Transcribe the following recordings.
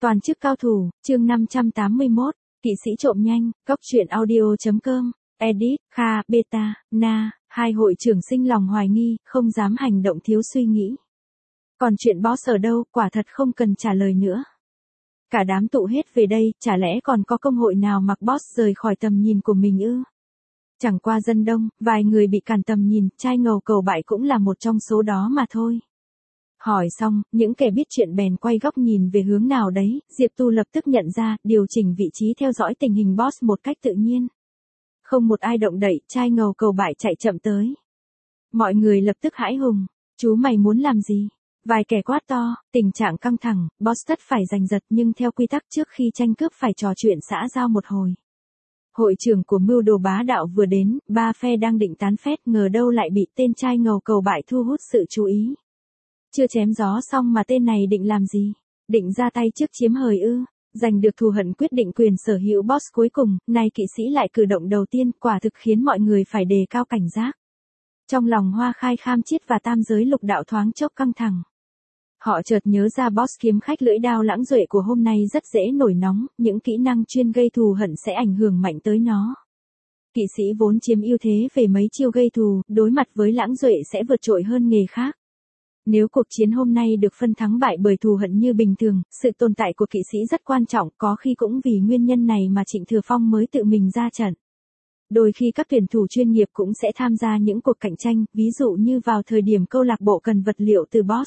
Toàn chức cao thủ, chương 581, kỵ sĩ trộm nhanh, góc truyện audio.com, edit, Kha, Beta, Na, hai hội trưởng sinh lòng hoài nghi, không dám hành động thiếu suy nghĩ. Còn chuyện boss ở đâu, quả thật không cần trả lời nữa. Cả đám tụ hết về đây, chả lẽ còn có công hội nào mặc boss rời khỏi tầm nhìn của mình ư? Chẳng qua dân đông, vài người bị cản tầm nhìn, trai ngầu cầu bại cũng là một trong số đó mà thôi. Hỏi xong, những kẻ biết chuyện bèn quay góc nhìn về hướng nào đấy, Diệp Tu lập tức nhận ra, điều chỉnh vị trí theo dõi tình hình boss một cách tự nhiên. Không một ai động đậy, trai ngầu cầu bại chạy chậm tới. Mọi người lập tức hãi hùng, chú mày muốn làm gì? Vài kẻ quát to, tình trạng căng thẳng, boss tất phải giành giật nhưng theo quy tắc trước khi tranh cướp phải trò chuyện xã giao một hồi. Hội trưởng của mưu đồ bá đạo vừa đến, ba phe đang định tán phét ngờ đâu lại bị tên trai ngầu cầu bại thu hút sự chú ý. Chưa chém gió xong mà tên này định làm gì? Định ra tay trước chiếm hời ư? Giành được thù hận quyết định quyền sở hữu boss cuối cùng, nay kỵ sĩ lại cử động đầu tiên, quả thực khiến mọi người phải đề cao cảnh giác. Trong lòng Hoa Khai Kham Chiết và tam giới lục đạo thoáng chốc căng thẳng. Họ chợt nhớ ra boss kiếm khách lưỡi đao lãng duệ của hôm nay rất dễ nổi nóng, những kỹ năng chuyên gây thù hận sẽ ảnh hưởng mạnh tới nó. Kỵ sĩ vốn chiếm ưu thế về mấy chiêu gây thù, đối mặt với lãng duệ sẽ vượt trội hơn nghề khác. Nếu cuộc chiến hôm nay được phân thắng bại bởi thù hận như bình thường, sự tồn tại của kỵ sĩ rất quan trọng, có khi cũng vì nguyên nhân này mà Trịnh Thừa Phong mới tự mình ra trận. Đôi khi các tuyển thủ chuyên nghiệp cũng sẽ tham gia những cuộc cạnh tranh, ví dụ như vào thời điểm câu lạc bộ cần vật liệu từ boss.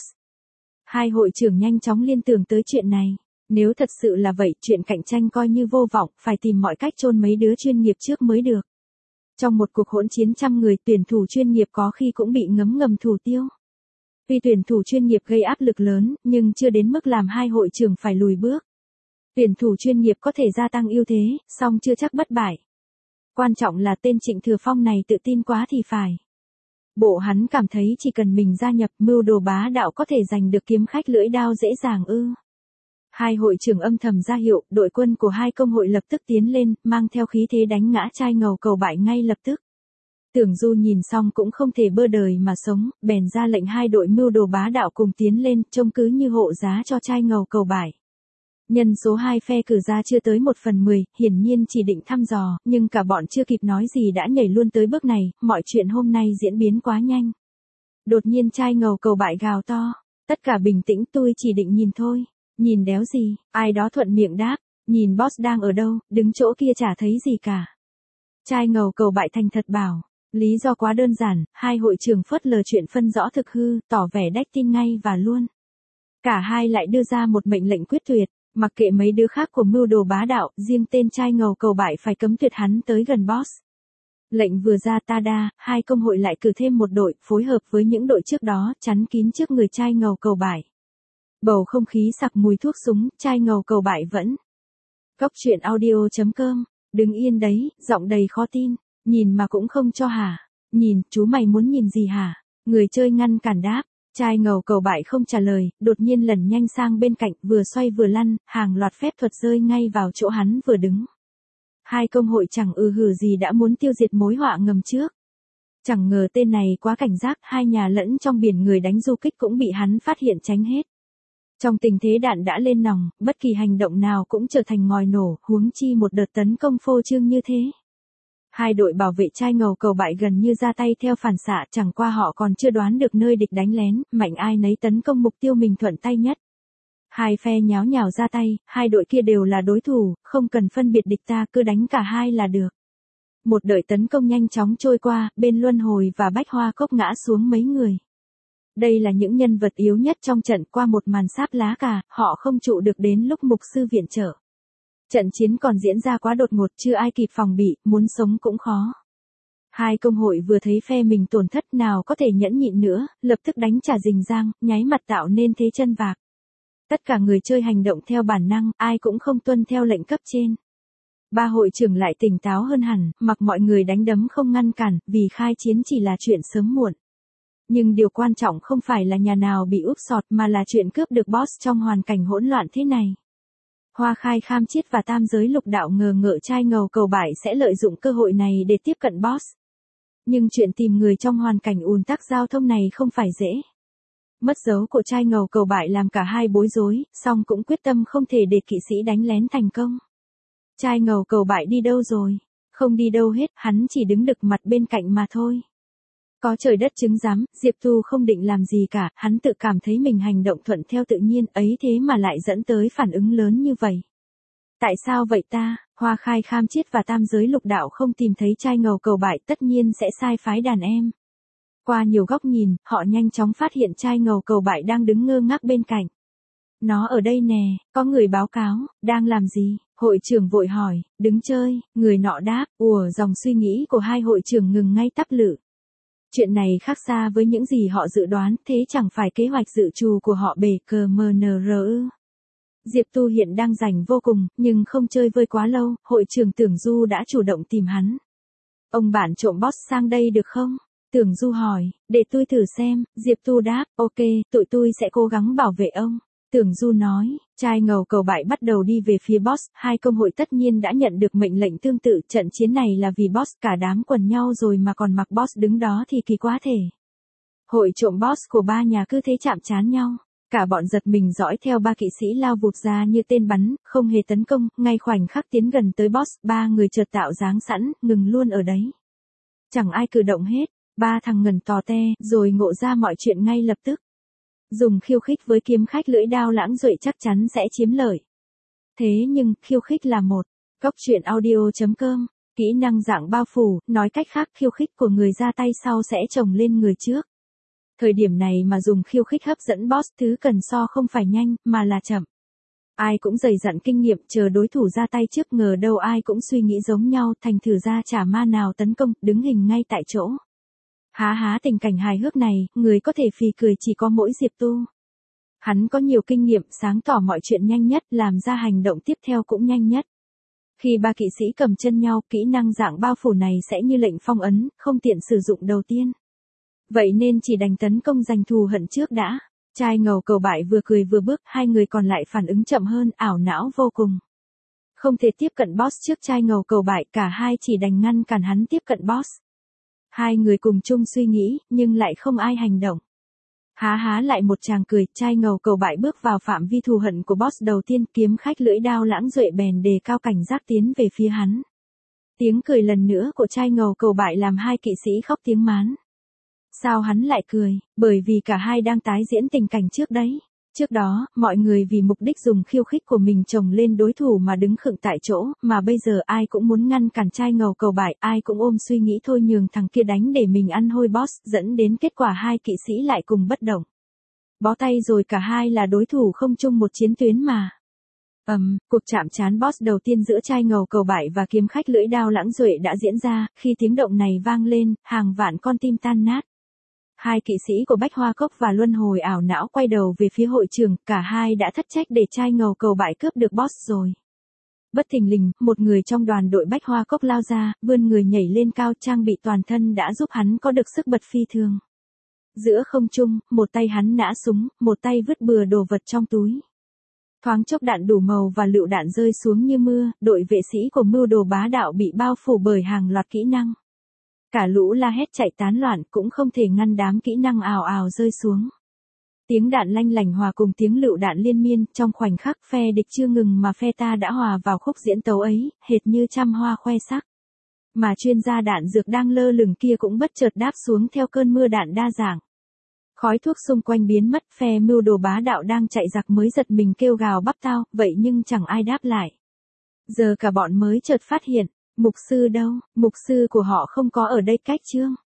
Hai hội trưởng nhanh chóng liên tưởng tới chuyện này. Nếu thật sự là vậy, chuyện cạnh tranh coi như vô vọng, phải tìm mọi cách chôn mấy đứa chuyên nghiệp trước mới được. Trong một cuộc hỗn chiến trăm người, tuyển thủ chuyên nghiệp có khi cũng bị ngấm ngầm thủ tiêu. Tuy tuyển thủ chuyên nghiệp gây áp lực lớn, nhưng chưa đến mức làm hai hội trưởng phải lùi bước. Tuyển thủ chuyên nghiệp có thể gia tăng ưu thế, song chưa chắc bất bại. Quan trọng là tên Trịnh Thừa Phong này tự tin quá thì phải. Bộ hắn cảm thấy chỉ cần mình gia nhập mưu đồ bá đạo có thể giành được kiếm khách lưỡi đao dễ dàng ư. Hai hội trưởng âm thầm ra hiệu, đội quân của hai công hội lập tức tiến lên, mang theo khí thế đánh ngã trai ngầu cầu bại ngay lập tức. Tưởng Du nhìn xong cũng không thể bơ đời mà sống, bèn ra lệnh hai đội mưu đồ bá đạo cùng tiến lên, trông cứ như hộ giá cho trai ngầu cầu bại. Nhân số hai phe cử ra chưa tới 1/10, hiển nhiên chỉ định thăm dò, nhưng cả bọn chưa kịp nói gì đã nhảy luôn tới bước này, mọi chuyện hôm nay diễn biến quá nhanh. Đột nhiên trai ngầu cầu bại gào to, tất cả bình tĩnh, tôi chỉ định nhìn thôi. Nhìn đéo gì? Ai đó thuận miệng đáp, nhìn boss đang ở đâu, đứng chỗ kia chả thấy gì cả. Trai ngầu cầu bại thành thật bảo, lý do quá đơn giản, hai hội trưởng phớt lờ chuyện phân rõ thực hư, tỏ vẻ đách tin ngay và luôn. Cả hai lại đưa ra một mệnh lệnh quyết tuyệt, mặc kệ mấy đứa khác của mưu đồ bá đạo, riêng tên trai ngầu cầu bại phải cấm tuyệt hắn tới gần boss. Lệnh vừa ra tada, hai công hội lại cử thêm một đội, phối hợp với những đội trước đó, chắn kín trước người trai ngầu cầu bại. Bầu không khí sặc mùi thuốc súng, trai ngầu cầu bại vẫn. Góc truyện audio.com, đứng yên đấy, giọng đầy khó tin, nhìn mà cũng không cho hả? Nhìn, chú mày muốn nhìn gì hả? Người chơi ngăn cản đáp. Trai ngầu cầu bại không trả lời, đột nhiên lẩn nhanh sang bên cạnh, vừa xoay vừa lăn, hàng loạt phép thuật rơi ngay vào chỗ hắn vừa đứng. Hai công hội chẳng hử gì đã muốn tiêu diệt mối họa ngầm trước. Chẳng ngờ tên này quá cảnh giác, hai nhà lẫn trong biển người đánh du kích cũng bị hắn phát hiện tránh hết. Trong tình thế đạn đã lên nòng, bất kỳ hành động nào cũng trở thành ngòi nổ, huống chi một đợt tấn công phô trương như thế. Hai đội bảo vệ trai ngầu cầu bại gần như ra tay theo phản xạ, chẳng qua họ còn chưa đoán được nơi địch đánh lén, mạnh ai nấy tấn công mục tiêu mình thuận tay nhất. Hai phe nháo nhào ra tay, hai đội kia đều là đối thủ, không cần phân biệt địch ta, cứ đánh cả hai là được. Một đợt tấn công nhanh chóng trôi qua, bên Luân Hồi và Bách Hoa Cốc ngã xuống mấy người. Đây là những nhân vật yếu nhất trong trận, qua một màn sáp lá cà, họ không trụ được đến lúc mục sư viện trợ. Trận chiến còn diễn ra quá đột ngột, chưa ai kịp phòng bị, muốn sống cũng khó. Hai công hội vừa thấy phe mình tổn thất nào có thể nhẫn nhịn nữa, lập tức đánh trả rình rang, nháy mặt tạo nên thế chân vạc. Tất cả người chơi hành động theo bản năng, ai cũng không tuân theo lệnh cấp trên. Ba hội trưởng lại tỉnh táo hơn hẳn, mặc mọi người đánh đấm không ngăn cản, vì khai chiến chỉ là chuyện sớm muộn. Nhưng điều quan trọng không phải là nhà nào bị úp sọt mà là chuyện cướp được boss trong hoàn cảnh hỗn loạn thế này. Hoa Khai Kham Chiết và tam giới lục đạo ngờ ngợ trai ngầu cầu bại sẽ lợi dụng cơ hội này để tiếp cận boss. Nhưng chuyện tìm người trong hoàn cảnh ùn tắc giao thông này không phải dễ. Mất dấu của trai ngầu cầu bại làm cả hai bối rối, song cũng quyết tâm không thể để kỵ sĩ đánh lén thành công. Trai ngầu cầu bại đi đâu rồi? Không đi đâu hết, hắn chỉ đứng đực mặt bên cạnh mà thôi. Có trời đất chứng giám, Diệp Tu không định làm gì cả, hắn tự cảm thấy mình hành động thuận theo tự nhiên ấy thế mà lại dẫn tới phản ứng lớn như vậy. Tại sao vậy ta? Hoa Khai Kham Chiết và Tam Giới Lục Đạo không tìm thấy trai ngầu cầu bại tất nhiên sẽ sai phái đàn em. Qua nhiều góc nhìn, họ nhanh chóng phát hiện trai ngầu cầu bại đang đứng ngơ ngác bên cạnh. Nó ở đây nè, có người báo cáo, đang làm gì? Hội trưởng vội hỏi, đứng chơi, người nọ đáp, dòng suy nghĩ của hai hội trưởng ngừng ngay tắp lự. Chuyện này khác xa với những gì họ dự đoán, thế chẳng phải kế hoạch dự trù của họ bể cờ MNR ư? Diệp Tu hiện đang rảnh vô cùng, nhưng không chơi vơi quá lâu, hội trưởng Tưởng Du đã chủ động tìm hắn. Ông bạn trộm boss sang đây được không? Tưởng Du hỏi, để tôi thử xem, Diệp Tu đáp, ok, tụi tôi sẽ cố gắng bảo vệ ông. Tưởng Du nói, trai ngầu cầu bại bắt đầu đi về phía boss, hai công hội tất nhiên đã nhận được mệnh lệnh tương tự, trận chiến này là vì boss, cả đám quần nhau rồi mà còn mặc boss đứng đó thì kỳ quá thể. Hội trộm boss của ba nhà cứ thế chạm trán nhau. Cả bọn giật mình dõi theo ba kỵ sĩ lao vụt ra như tên bắn, không hề tấn công, ngay khoảnh khắc tiến gần tới boss, ba người chợt tạo dáng sẵn, ngừng luôn ở đấy. Chẳng ai cử động hết, ba thằng ngần tò te, rồi ngộ ra mọi chuyện ngay lập tức. Dùng khiêu khích với kiếm khách lưỡi đao lãng duệ chắc chắn sẽ chiếm lợi. Thế nhưng, khiêu khích là một. Góc truyện audio.com, kỹ năng dạng bao phủ, nói cách khác khiêu khích của người ra tay sau sẽ chồng lên người trước. Thời điểm này mà dùng khiêu khích hấp dẫn boss, thứ cần so không phải nhanh, mà là chậm. Ai cũng dày dặn kinh nghiệm, chờ đối thủ ra tay trước, ngờ đâu ai cũng suy nghĩ giống nhau, thành thử ra chả ma nào tấn công, đứng hình ngay tại chỗ. Há tình cảnh hài hước này, người có thể phì cười chỉ có mỗi Diệp Tu. Hắn có nhiều kinh nghiệm, sáng tỏ mọi chuyện nhanh nhất, làm ra hành động tiếp theo cũng nhanh nhất. Khi ba kỵ sĩ cầm chân nhau, kỹ năng dạng bao phủ này sẽ như lệnh phong ấn, không tiện sử dụng đầu tiên. Vậy nên chỉ đành tấn công giành thù hận trước đã. Trai ngầu cầu bại vừa cười vừa bước, hai người còn lại phản ứng chậm hơn, ảo não vô cùng. Không thể tiếp cận boss trước trai ngầu cầu bại, cả hai chỉ đành ngăn cản hắn tiếp cận boss. Hai người cùng chung suy nghĩ, nhưng lại không ai hành động. Há lại một tràng cười, trai ngầu cầu bại bước vào phạm vi thù hận của boss đầu tiên, kiếm khách lưỡi đao lãng duệ bèn đề cao cảnh giác tiến về phía hắn. Tiếng cười lần nữa của trai ngầu cầu bại làm hai kỵ sĩ khóc tiếng mán. Sao hắn lại cười? Bởi vì cả hai đang tái diễn tình cảnh trước đấy. Trước đó, mọi người vì mục đích dùng khiêu khích của mình chồng lên đối thủ mà đứng khựng tại chỗ, mà bây giờ ai cũng muốn ngăn cản trai ngầu cầu bại, ai cũng ôm suy nghĩ thôi nhường thằng kia đánh để mình ăn hôi boss, dẫn đến kết quả hai kỵ sĩ lại cùng bất động. Bó tay rồi, cả hai là đối thủ không chung một chiến tuyến mà. Cuộc chạm trán boss đầu tiên giữa trai ngầu cầu bại và kiếm khách lưỡi đao lãng duệ đã diễn ra, khi tiếng động này vang lên, hàng vạn con tim tan nát. Hai kỵ sĩ của Bách Hoa Cốc và Luân Hồi ảo não quay đầu về phía hội trưởng, cả hai đã thất trách để trai ngầu cầu bại cướp được boss rồi. Bất thình lình, một người trong đoàn đội Bách Hoa Cốc lao ra, vươn người nhảy lên cao, trang bị toàn thân đã giúp hắn có được sức bật phi thường. Giữa không trung, một tay hắn nã súng, một tay vứt bừa đồ vật trong túi. Thoáng chốc đạn đủ màu và lựu đạn rơi xuống như mưa, đội vệ sĩ của mưu đồ bá đạo bị bao phủ bởi hàng loạt kỹ năng. Cả lũ la hét chạy tán loạn, cũng không thể ngăn đám kỹ năng ào ào rơi xuống. Tiếng đạn lanh lảnh hòa cùng tiếng lựu đạn liên miên, trong khoảnh khắc phe địch chưa ngừng mà phe ta đã hòa vào khúc diễn tấu ấy, hệt như trăm hoa khoe sắc. Mà chuyên gia đạn dược đang lơ lửng kia cũng bất chợt đáp xuống theo cơn mưa đạn đa dạng. Khói thuốc xung quanh biến mất, phe mưu đồ bá đạo đang chạy giặc mới giật mình kêu gào bắp tao, vậy nhưng chẳng ai đáp lại. Giờ cả bọn mới chợt phát hiện, mục sư đâu, mục sư của họ không có ở đây cách chương.